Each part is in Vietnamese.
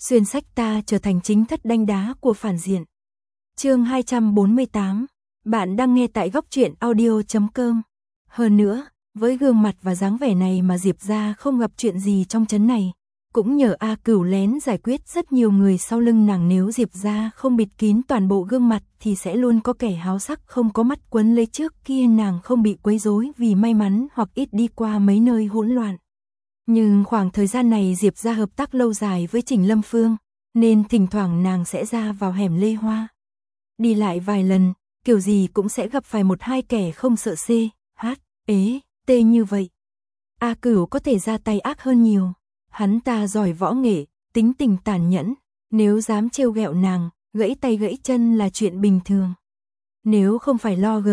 xuyên sách ta trở thành chính thất đanh đá của phản diện. Chương 248. Bạn đang nghe tại góc truyện audio.com. Hơn nữa, với gương mặt và dáng vẻ này mà Diệp gia không gặp chuyện gì trong trấn này, cũng nhờ A Cửu lén giải quyết rất nhiều người sau lưng nàng. Nếu Diệp gia không bịt kín toàn bộ gương mặt thì sẽ luôn có kẻ háo sắc không có mắt quấn lấy. Trước kia nàng không bị quấy rối vì may mắn hoặc ít đi qua mấy nơi hỗn loạn. Nhưng khoảng thời gian này Diệp gia hợp tác lâu dài với Trình Lâm Phương, nên thỉnh thoảng nàng sẽ ra vào hẻm Lê Hoa. Đi lại vài lần, kiểu gì cũng sẽ gặp phải một hai kẻ không sợ CHT như vậy. A Cửu có thể ra tay ác hơn nhiều. Hắn ta giỏi võ nghệ, tính tình tàn nhẫn, nếu dám trêu ghẹo nàng, gãy tay gãy chân là chuyện bình thường. Nếu không phải lo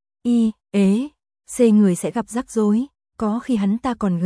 C người sẽ gặp rắc rối, có khi hắn ta còn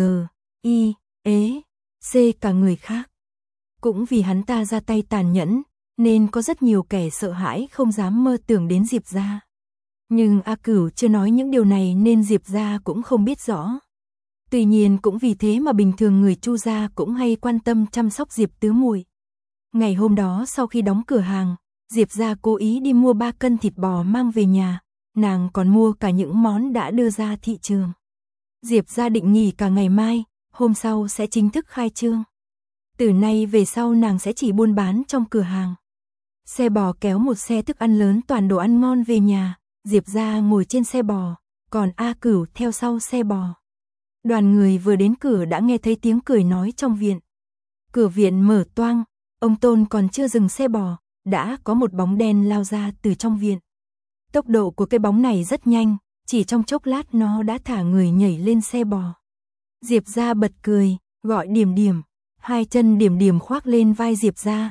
C cả người khác. Cũng vì hắn ta ra tay tàn nhẫn, nên có rất nhiều kẻ sợ hãi không dám mơ tưởng đến Diệp gia. Nhưng A Cửu chưa nói những điều này nên Diệp gia cũng không biết rõ. Tuy nhiên cũng vì thế mà bình thường người Chu gia cũng hay quan tâm chăm sóc Diệp tứ muội. Ngày hôm đó sau khi đóng cửa hàng, Diệp gia cố ý đi mua 3 cân thịt bò mang về nhà, nàng còn mua cả những món đã đưa ra thị trường. Diệp gia định nghỉ cả ngày mai, hôm sau sẽ chính thức khai trương. Từ nay về sau nàng sẽ chỉ buôn bán trong cửa hàng. Xe bò kéo một xe thức ăn lớn toàn đồ ăn ngon về nhà, Diệp gia ngồi trên xe bò, còn A Cửu theo sau xe bò. Đoàn người vừa đến cửa đã nghe thấy tiếng cười nói trong viện. Cửa viện mở toang, ông Tôn còn chưa dừng xe bò, đã có một bóng đen lao ra từ trong viện. Tốc độ của cái bóng này rất nhanh, chỉ trong chốc lát nó đã thả người nhảy lên xe bò. Diệp gia bật cười, gọi Điểm Điểm, hai chân Điểm Điểm khoác lên vai Diệp gia,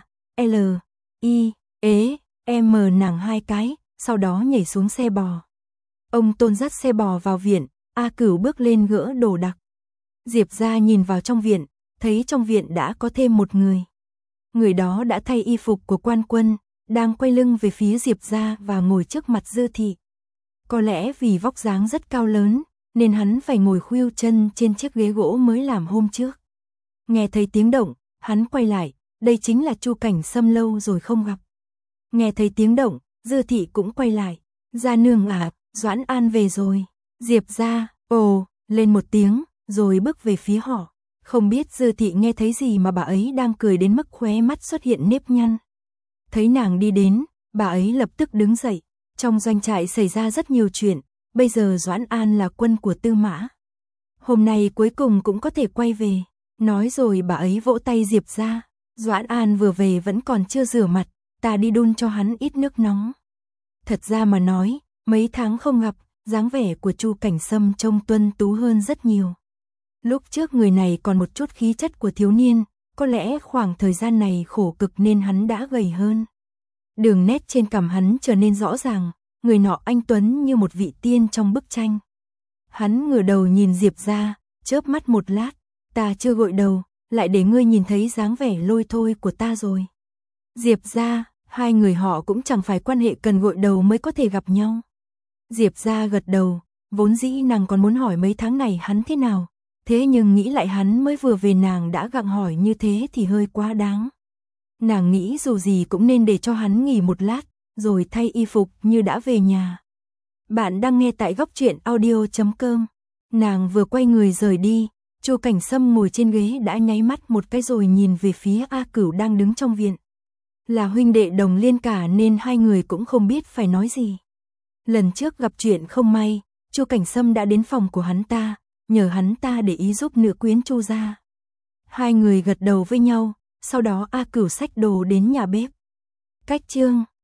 nàng 2 cái, sau đó nhảy xuống xe bò. Ông Tôn dắt xe bò vào viện, A Cửu bước lên gỡ đồ đạc. Diệp gia nhìn vào trong viện, thấy trong viện đã có thêm một người. Người đó đã thay y phục của quan quân, đang quay lưng về phía Diệp gia và ngồi trước mặt Dư Thị. Có lẽ vì vóc dáng rất cao lớn, nên hắn phải ngồi khuỵu chân trên chiếc ghế gỗ mới làm hôm trước. Nghe thấy tiếng động, hắn quay lại, đây chính là Chu Cảnh Sâm, lâu rồi không gặp. Nghe thấy tiếng động, Dư Thị cũng quay lại, gia nương à, Doãn An về rồi. Diệp gia ồ lên một tiếng, rồi bước về phía họ. Không biết Dư Thị nghe thấy gì mà bà ấy đang cười đến mức khóe mắt xuất hiện nếp nhăn. Thấy nàng đi đến, bà ấy lập tức đứng dậy. Trong doanh trại xảy ra rất nhiều chuyện, bây giờ Doãn An là quân của Tư Mã. Hôm nay cuối cùng cũng có thể quay về. Nói rồi bà ấy vỗ tay Diệp gia. Doãn An vừa về vẫn còn chưa rửa mặt, ta đi đun cho hắn ít nước nóng. Thật ra mà nói, mấy tháng không gặp, dáng vẻ của Chu Cảnh Sâm trông tuấn tú hơn rất nhiều. Lúc trước người này còn một chút khí chất của thiếu niên, có lẽ khoảng thời gian này khổ cực nên hắn đã gầy hơn. Đường nét trên cằm hắn trở nên rõ ràng, người nọ anh tuấn như một vị tiên trong bức tranh. Hắn ngửa đầu nhìn Diệp gia, chớp mắt một lát, ta chưa gội đầu, lại để ngươi nhìn thấy dáng vẻ lôi thôi của ta rồi. Diệp gia, hai người họ cũng chẳng phải quan hệ cần gội đầu mới có thể gặp nhau. Diệp gia gật đầu, vốn dĩ nàng còn muốn hỏi mấy tháng này hắn thế nào, thế nhưng nghĩ lại hắn mới vừa về nàng đã gặng hỏi như thế thì hơi quá đáng. Nàng nghĩ dù gì cũng nên để cho hắn nghỉ một lát, rồi thay y phục như đã về nhà. Bạn đang nghe tại góc truyện audio.com. Nàng vừa quay người rời đi, Chu Cảnh Sâm ngồi trên ghế đã nháy mắt một cái rồi nhìn về phía A Cửu đang đứng trong viện. Là huynh đệ đồng liên cả nên hai người cũng không biết phải nói gì. Lần trước gặp chuyện không may, Chu Cảnh Sâm đã đến phòng của hắn ta, nhờ hắn ta để ý giúp nữ quyến Chu gia. Hai người gật đầu với nhau, sau đó A Cửu xách đồ đến nhà bếp. Cách chương